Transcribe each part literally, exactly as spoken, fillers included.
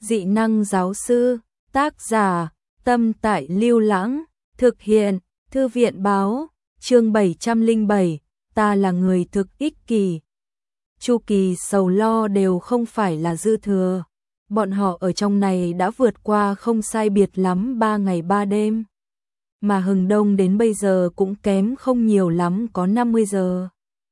Dị năng giáo sư, tác giả, Tâm Tại Lưu Lãng, thực hiện, Thư viện báo, chương bảy trăm lẻ bảy, ta là người thực ích kỷ. Chu kỳ sầu lo đều không phải là dư thừa. Bọn họ ở trong này đã vượt qua không sai biệt lắm ba ngày ba đêm. Mà hừng đông đến bây giờ cũng kém không nhiều lắm có năm mươi giờ.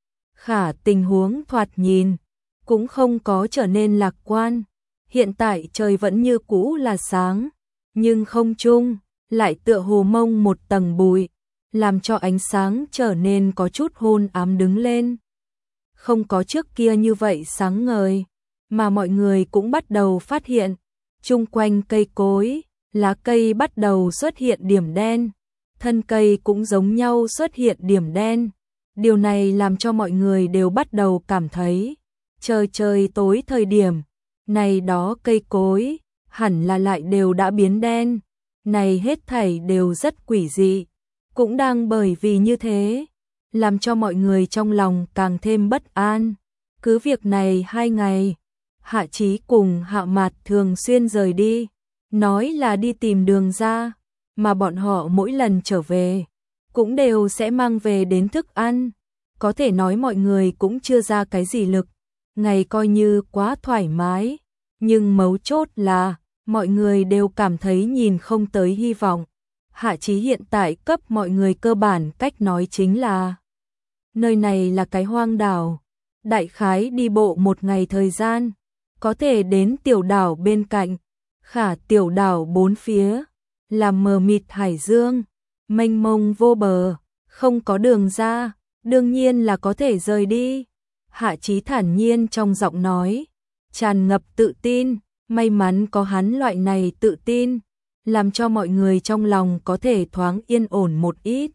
Khả tình huống thoạt nhìn, cũng không có trở nên lạc quan. Hiện tại trời vẫn như cũ là sáng, nhưng không trung lại tựa hồ mông một tầng bụi, làm cho ánh sáng trở nên có chút hôn ám đứng lên. Không có trước kia như vậy sáng ngời, mà mọi người cũng bắt đầu phát hiện, chung quanh cây cối, lá cây bắt đầu xuất hiện điểm đen, thân cây cũng giống nhau xuất hiện điểm đen. Điều này làm cho mọi người đều bắt đầu cảm thấy, trời trời tối thời điểm, này đó cây cối, hẳn là lại đều đã biến đen, này hết thảy đều rất quỷ dị, cũng đang bởi vì như thế, làm cho mọi người trong lòng càng thêm bất an. Cứ việc này hai ngày, Hạ Chí cùng Hạ Mạt thường xuyên rời đi, nói là đi tìm đường ra, mà bọn họ mỗi lần trở về, cũng đều sẽ mang về đến thức ăn, có thể nói mọi người cũng chưa ra cái gì lực, ngày coi như quá thoải mái, nhưng mấu chốt là, mọi người đều cảm thấy nhìn không tới hy vọng. Hạ Chí hiện tại cấp mọi người cơ bản cách nói chính là, nơi này là cái hoang đảo, đại khái đi bộ một ngày thời gian, có thể đến tiểu đảo bên cạnh, khả tiểu đảo bốn phía, là mờ mịt hải dương, mênh mông vô bờ, không có đường ra, đương nhiên là có thể rời đi. Hạ Chí thản nhiên trong giọng nói, tràn ngập tự tin, may mắn có hắn loại này tự tin, làm cho mọi người trong lòng có thể thoáng yên ổn một ít.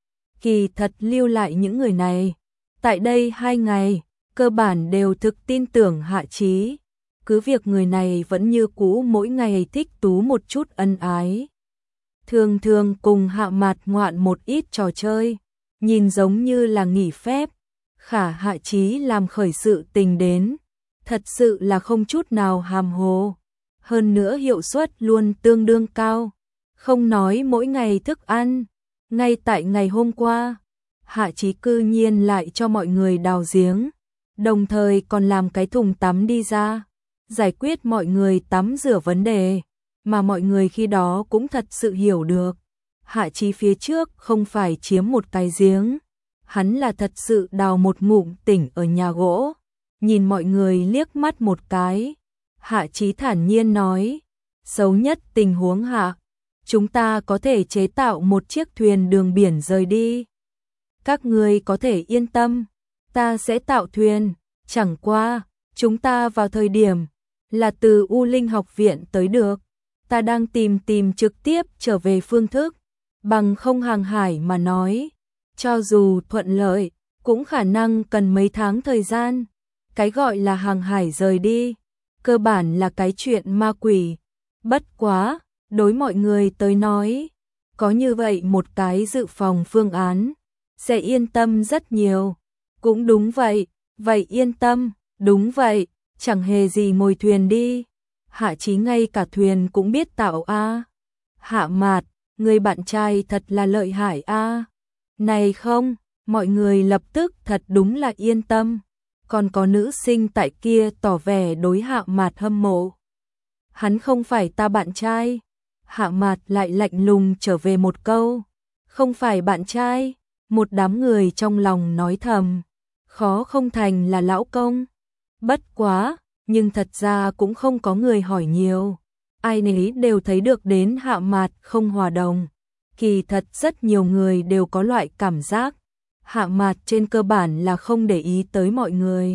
Kỳ thật lưu lại những người này, tại đây hai ngày, cơ bản đều thực tin tưởng Hạ Chí, cứ việc người này vẫn như cũ mỗi ngày thích tú một chút ân ái. Thường thường cùng Hạ Mạt ngoạn một ít trò chơi, nhìn giống như là nghỉ phép, khả Hạ Chí làm khởi sự tình đến, thật sự là không chút nào hàm hồ, hơn nữa hiệu suất luôn tương đương cao, không nói mỗi ngày thức ăn, ngay tại ngày hôm qua, Hạ Chí cư nhiên lại cho mọi người đào giếng, đồng thời còn làm cái thùng tắm đi ra, giải quyết mọi người tắm rửa vấn đề, mà mọi người khi đó cũng thật sự hiểu được, Hạ Chí phía trước không phải chiếm một cái giếng, hắn là thật sự đào một ngụm tỉnh ở nhà gỗ. Nhìn mọi người liếc mắt một cái, Hạ Chí thản nhiên nói, xấu nhất tình huống hạ, chúng ta có thể chế tạo một chiếc thuyền đường biển rời đi. Các ngươi có thể yên tâm, ta sẽ tạo thuyền, chẳng qua, chúng ta vào thời điểm, là từ U Linh học viện tới được, ta đang tìm tìm trực tiếp trở về phương thức, bằng không hàng hải mà nói, cho dù thuận lợi, cũng khả năng cần mấy tháng thời gian. Cái gọi là hàng hải rời đi, cơ bản là cái chuyện ma quỷ. Bất quá, đối mọi người tới nói, có như vậy một cái dự phòng phương án, sẽ yên tâm rất nhiều. Cũng đúng vậy, vậy yên tâm, đúng vậy, chẳng hề gì ngồi thuyền đi. Hạ Chí ngay cả thuyền cũng biết tạo a. Hạ Mạt, người bạn trai thật là lợi hại a. Này không, mọi người lập tức thật đúng là yên tâm. Còn có nữ sinh tại kia tỏ vẻ đối Hạ Mạt hâm mộ. Hắn không phải ta bạn trai. Hạ Mạt lại lạnh lùng trở về một câu. Không phải bạn trai. Một đám người trong lòng nói thầm. Khó không thành là lão công. Bất quá, nhưng thật ra cũng không có người hỏi nhiều. Ai nấy đều thấy được đến Hạ Mạt không hòa đồng. Kỳ thật rất nhiều người đều có loại cảm giác. Hạ Mạt trên cơ bản là không để ý tới mọi người.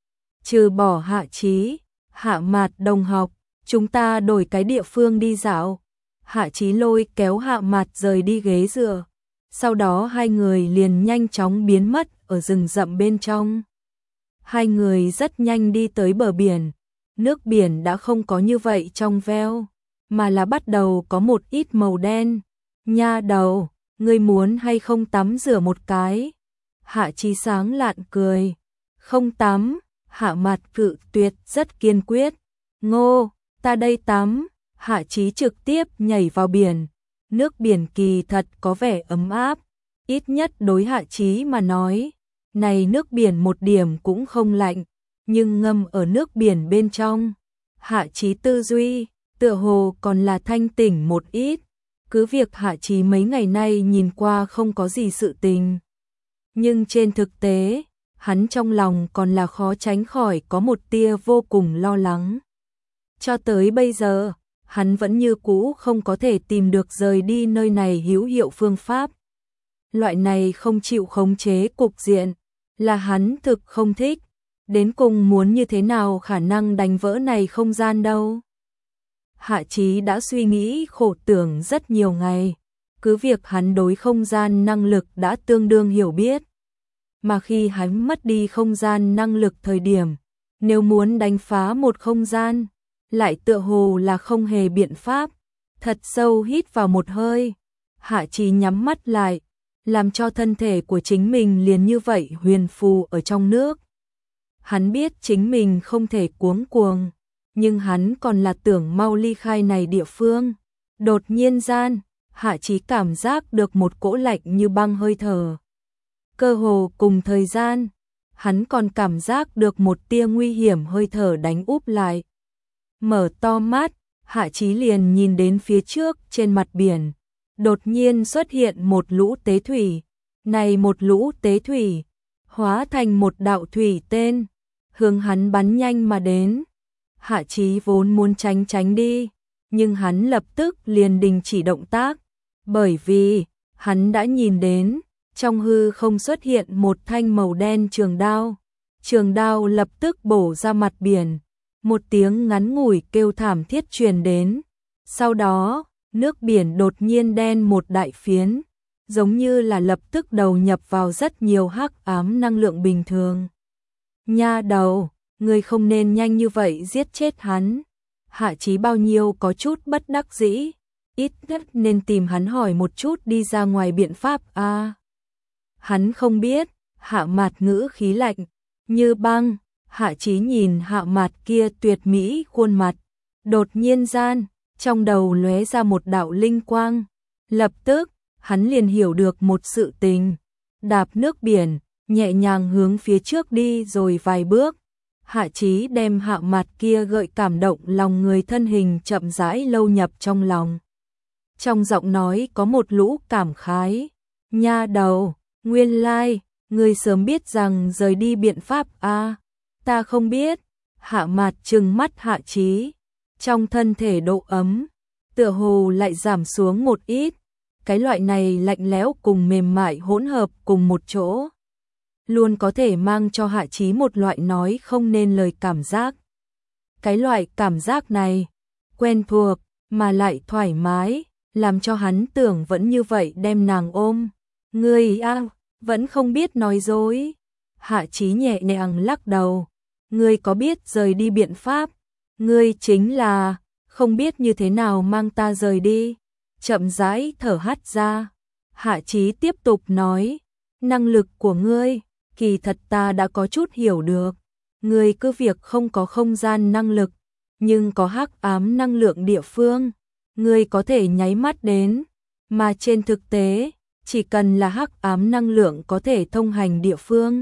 Trừ bỏ Hạ Chí, Hạ Mạt đồng học, chúng ta đổi cái địa phương đi dạo. Hạ Chí lôi kéo Hạ Mạt rời đi ghế dựa. Sau đó hai người liền nhanh chóng biến mất ở rừng rậm bên trong. Hai người rất nhanh đi tới bờ biển. Nước biển đã không có như vậy trong veo, mà là bắt đầu có một ít màu đen. Nha đầu, ngươi muốn hay không tắm rửa một cái? Hạ Chí sáng lạn cười. Không tắm. Hạ Mạt cự tuyệt rất kiên quyết. Ngô, ta đây tắm. Hạ Chí trực tiếp nhảy vào biển. Nước biển kỳ thật có vẻ ấm áp, ít nhất đối Hạ Chí mà nói. Này nước biển một điểm cũng không lạnh, nhưng ngâm ở nước biển bên trong. Hạ Chí tư duy, tựa hồ còn là thanh tỉnh một ít. Cứ việc Hạ Chí mấy ngày nay nhìn qua không có gì sự tình. Nhưng trên thực tế, hắn trong lòng còn là khó tránh khỏi có một tia vô cùng lo lắng. Cho tới bây giờ, hắn vẫn như cũ không có thể tìm được rời đi nơi này hữu hiệu phương pháp. Loại này không chịu khống chế cục diện, là hắn thực không thích. Đến cùng muốn như thế nào khả năng đánh vỡ này không gian đâu. Hạ Chí đã suy nghĩ khổ tưởng rất nhiều ngày. Cứ việc hắn đối không gian năng lực đã tương đương hiểu biết. Mà khi hắn mất đi không gian năng lực thời điểm, nếu muốn đánh phá một không gian, lại tựa hồ là không hề biện pháp. Thật sâu hít vào một hơi, Hạ Chí nhắm mắt lại, làm cho thân thể của chính mình liền như vậy huyền phù ở trong nước. Hắn biết chính mình không thể cuống cuồng, nhưng hắn còn là tưởng mau ly khai này địa phương. Đột nhiên gian, Hạ Chí cảm giác được một cỗ lạnh như băng hơi thở. Cơ hồ cùng thời gian, hắn còn cảm giác được một tia nguy hiểm hơi thở đánh úp lại. Mở to mắt, Hạ Chí liền nhìn đến phía trước trên mặt biển. Đột nhiên xuất hiện một lũ tế thủy. Này một lũ tế thủy, hóa thành một đạo thủy tên, hướng hắn bắn nhanh mà đến. Hạ Chí vốn muốn tránh tránh đi, nhưng hắn lập tức liền đình chỉ động tác, bởi vì hắn đã nhìn đến, trong hư không xuất hiện một thanh màu đen trường đao. Trường đao lập tức bổ ra mặt biển, một tiếng ngắn ngủi kêu thảm thiết truyền đến. Sau đó, nước biển đột nhiên đen một đại phiến, giống như là lập tức đầu nhập vào rất nhiều hắc ám năng lượng bình thường. Nha đầu, ngươi không nên nhanh như vậy giết chết hắn. Hạ Chí bao nhiêu có chút bất đắc dĩ, ít nhất nên tìm hắn hỏi một chút đi ra ngoài biện pháp a. À, hắn không biết. Hạ Mạt ngữ khí lạnh như băng. Hạ Chí nhìn Hạ Mạt kia tuyệt mỹ khuôn mặt, đột nhiên gian, trong đầu lóe ra một đạo linh quang. Lập tức, hắn liền hiểu được một sự tình. Đạp nước biển, nhẹ nhàng hướng phía trước đi rồi vài bước. Hạ Chí đem Hạ Mạt kia gợi cảm động lòng người thân hình chậm rãi lâu nhập trong lòng. Trong giọng nói có một lũ cảm khái. Nha đầu, nguyên lai, ngươi sớm biết rằng rời đi biện pháp a. À, ta không biết. Hạ Mạt trừng mắt Hạ Chí, trong thân thể độ ấm tựa hồ lại giảm xuống một ít. Cái loại này lạnh lẽo cùng mềm mại hỗn hợp cùng một chỗ, luôn có thể mang cho Hạ Chí một loại nói không nên lời cảm giác. Cái loại cảm giác này, quen thuộc, mà lại thoải mái, làm cho hắn tưởng vẫn như vậy đem nàng ôm. Ngươi a, à, vẫn không biết nói dối. Hạ Chí nhẹ nhàng lắc đầu. Ngươi có biết rời đi biện pháp? Ngươi chính là không biết như thế nào mang ta rời đi. Chậm rãi thở hắt ra. Hạ Chí tiếp tục nói, năng lực của ngươi, kỳ thật ta đã có chút hiểu được. Ngươi cứ việc không có không gian năng lực, nhưng có hắc ám năng lượng địa phương, ngươi có thể nháy mắt đến, mà trên thực tế, chỉ cần là hắc ám năng lượng có thể thông hành địa phương,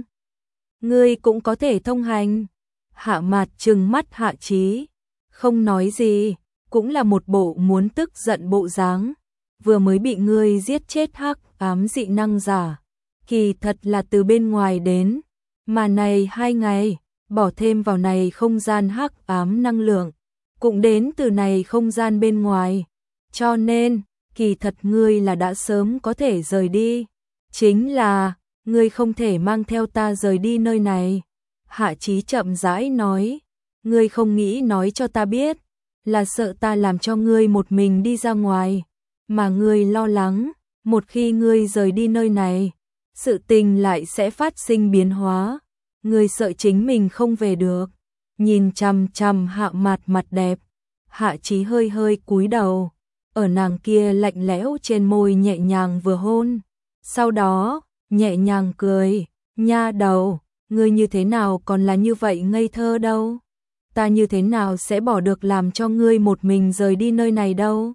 ngươi cũng có thể thông hành. Hạ Mạt trừng mắt Hạ Chí, không nói gì, cũng là một bộ muốn tức giận bộ dáng. Vừa mới bị ngươi giết chết hắc ám dị năng giả, kỳ thật là từ bên ngoài đến, mà này hai ngày, bỏ thêm vào này không gian hắc ám năng lượng, cũng đến từ này không gian bên ngoài, cho nên, kỳ thật ngươi là đã sớm có thể rời đi, chính là, ngươi không thể mang theo ta rời đi nơi này. Hạ Chí chậm rãi nói, ngươi không nghĩ nói cho ta biết, là sợ ta làm cho ngươi một mình đi ra ngoài, mà ngươi lo lắng, một khi ngươi rời đi nơi này, sự tình lại sẽ phát sinh biến hóa, ngươi sợ chính mình không về được. Nhìn chằm chằm Hạ Mạt mặt đẹp, Hạ Chí hơi hơi cúi đầu, ở nàng kia lạnh lẽo trên môi nhẹ nhàng vừa hôn, sau đó, nhẹ nhàng cười, nha đầu, ngươi như thế nào còn là như vậy ngây thơ đâu. ta như thế nào sẽ bỏ được làm cho ngươi một mình rời đi nơi này đâu.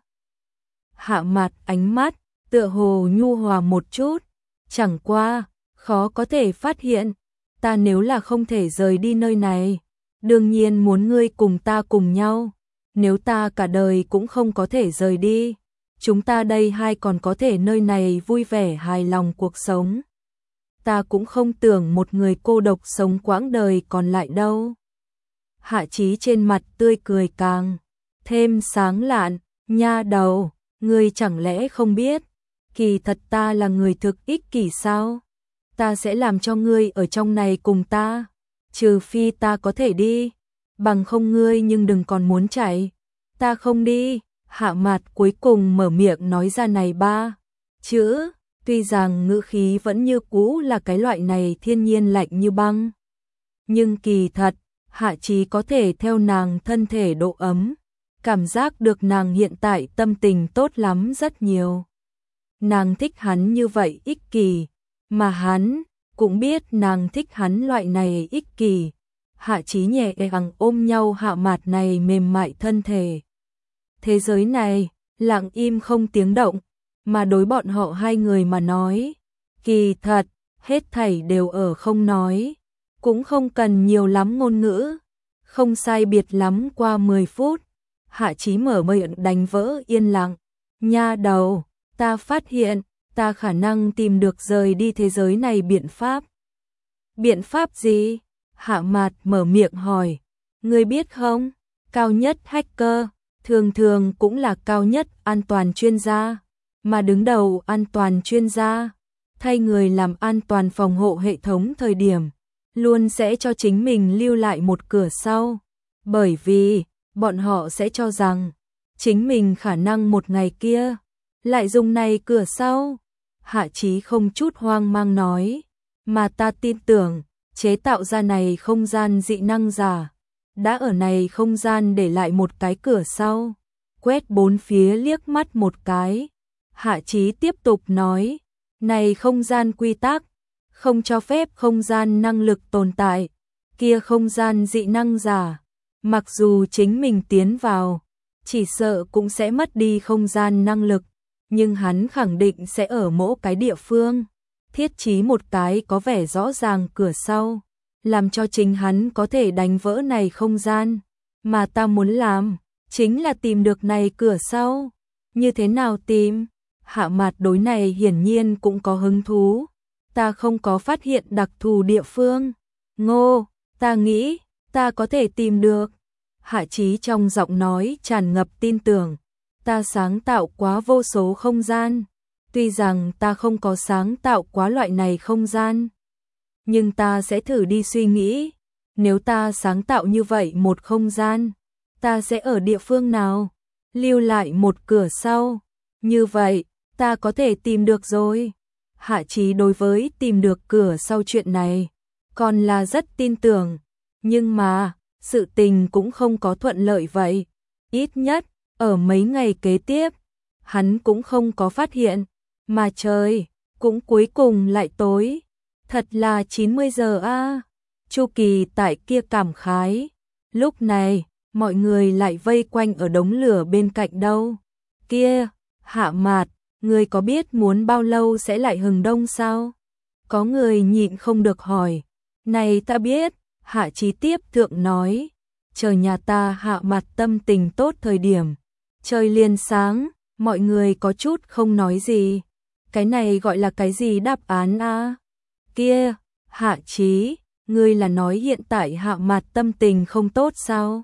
Hạ Mạt ánh mắt, tựa hồ nhu hòa một chút, chẳng qua, khó có thể phát hiện, ta nếu là không thể rời đi nơi này, đương nhiên muốn ngươi cùng ta cùng nhau, nếu ta cả đời cũng không có thể rời đi, chúng ta đây hai còn có thể nơi này vui vẻ hài lòng cuộc sống. Ta cũng không tưởng một người cô độc sống quãng đời còn lại đâu. Hạ Chí trên mặt tươi cười càng thêm sáng lạn, nha đầu, ngươi chẳng lẽ không biết, kỳ thật ta là người thực ích kỷ sao? Ta sẽ làm cho ngươi ở trong này cùng ta, trừ phi ta có thể đi, bằng không ngươi nhưng đừng còn muốn chạy. Ta không đi. Hạ Mạt cuối cùng mở miệng nói ra này ba chữ, tuy rằng ngữ khí vẫn như cũ là cái loại này thiên nhiên lạnh như băng, nhưng kỳ thật, Hạ Chí có thể theo nàng thân thể độ ấm, cảm giác được nàng hiện tại tâm tình tốt lắm rất nhiều. Nàng thích hắn như vậy ích kỷ, mà hắn cũng biết nàng thích hắn loại này ích kỷ. Hạ Chí nhẹ nhàng ôm nhau Hạ Mạt này mềm mại thân thể. Thế giới này, lặng im không tiếng động, mà đối bọn họ hai người mà nói, kỳ thật, hết thảy đều ở không nói, cũng không cần nhiều lắm ngôn ngữ, không sai biệt lắm qua mười phút, Hạ Chí mở miệng đánh vỡ yên lặng, nha đầu, ta phát hiện, ta khả năng tìm được rời đi thế giới này biện pháp. Biện pháp gì? Hạ Mạt mở miệng hỏi, ngươi biết không, cao nhất hacker, thường thường cũng là cao nhất an toàn chuyên gia, mà đứng đầu an toàn chuyên gia, thay người làm an toàn phòng hộ hệ thống thời điểm, luôn sẽ cho chính mình lưu lại một cửa sau, bởi vì, bọn họ sẽ cho rằng, chính mình khả năng một ngày kia, lại dùng này cửa sau. Hạ Chí không chút hoang mang nói, mà ta tin tưởng, chế tạo ra này không gian dị năng giả, đã ở này không gian để lại một cái cửa sau, quét bốn phía liếc mắt một cái. Hạ Chí tiếp tục nói, này không gian quy tắc, không cho phép không gian năng lực tồn tại, kia không gian dị năng giả, mặc dù chính mình tiến vào, chỉ sợ cũng sẽ mất đi không gian năng lực, nhưng hắn khẳng định sẽ ở mỗi cái địa phương, thiết trí một cái có vẻ rõ ràng cửa sau, làm cho chính hắn có thể đánh vỡ này không gian, mà ta muốn làm, chính là tìm được này cửa sau. Như thế nào tìm? Hạ Mạt đối này hiển nhiên cũng có hứng thú. Ta không có phát hiện đặc thù địa phương. Ngô, ta nghĩ, ta có thể tìm được. Hạ Chí trong giọng nói tràn ngập tin tưởng. Ta sáng tạo quá vô số không gian. Tuy rằng ta không có sáng tạo quá loại này không gian, nhưng ta sẽ thử đi suy nghĩ, nếu ta sáng tạo như vậy một không gian, ta sẽ ở địa phương nào, lưu lại một cửa sau, như vậy, ta có thể tìm được rồi. Hạ Chí đối với tìm được cửa sau chuyện này, còn là rất tin tưởng, nhưng mà, sự tình cũng không có thuận lợi vậy, ít nhất, ở mấy ngày kế tiếp, hắn cũng không có phát hiện, mà trời, cũng cuối cùng lại tối. Thật là chín mươi giờ a. À. Chu Kỳ tại kia cảm khái. Lúc này, mọi người lại vây quanh ở đống lửa bên cạnh đâu. Kia, Hạ Mạt, ngươi có biết muốn bao lâu sẽ lại hừng đông sao? Có người nhịn không được hỏi. Này ta biết, Hạ Chí tiếp thượng nói. Chờ nhà ta Hạ Mạt tâm tình tốt thời điểm. Trời liền sáng, mọi người có chút không nói gì. Cái này gọi là cái gì đáp án a? À? Kia, Hạ Chí, ngươi là nói hiện tại Hạ Mạt tâm tình không tốt sao?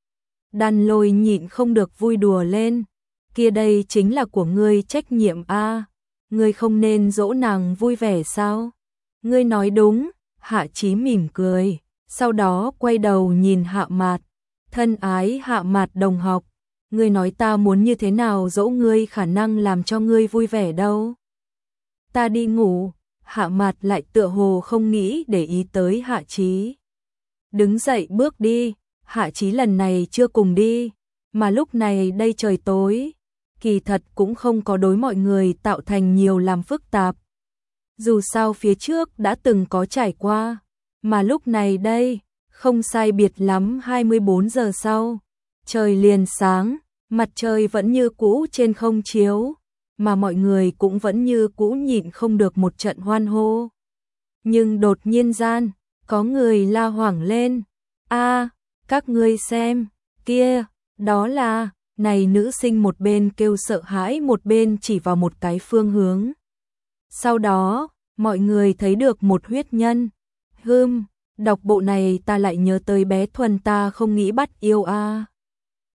Đan Lôi nhịn không được vui đùa lên. Kia đây chính là của ngươi trách nhiệm a, à? Ngươi không nên dỗ nàng vui vẻ sao? Ngươi nói đúng, Hạ Chí mỉm cười, sau đó quay đầu nhìn Hạ Mạt. Thân ái Hạ Mạt đồng học, ngươi nói ta muốn như thế nào dỗ ngươi khả năng làm cho ngươi vui vẻ đâu? Ta đi ngủ. Hạ Mạt lại tựa hồ không nghĩ để ý tới Hạ Chí. Đứng dậy bước đi, Hạ Chí lần này chưa cùng đi, mà lúc này đây trời tối, kỳ thật cũng không có đối mọi người tạo thành nhiều làm phức tạp. Dù sao phía trước đã từng có trải qua, mà lúc này đây, Không sai biệt lắm hai mươi bốn giờ sau, trời liền sáng, mặt trời vẫn như cũ trên không chiếu, mà mọi người cũng vẫn như cũ nhịn không được một trận hoan hô. Nhưng đột nhiên gian, có người la hoảng lên, a các ngươi xem, kia, đó là, này nữ sinh một bên kêu sợ hãi một bên chỉ vào một cái phương hướng. Sau đó, mọi người thấy được một huyết nhân. Hừm, đọc bộ này ta lại nhớ tới bé Thuần ta không nghĩ bắt yêu a.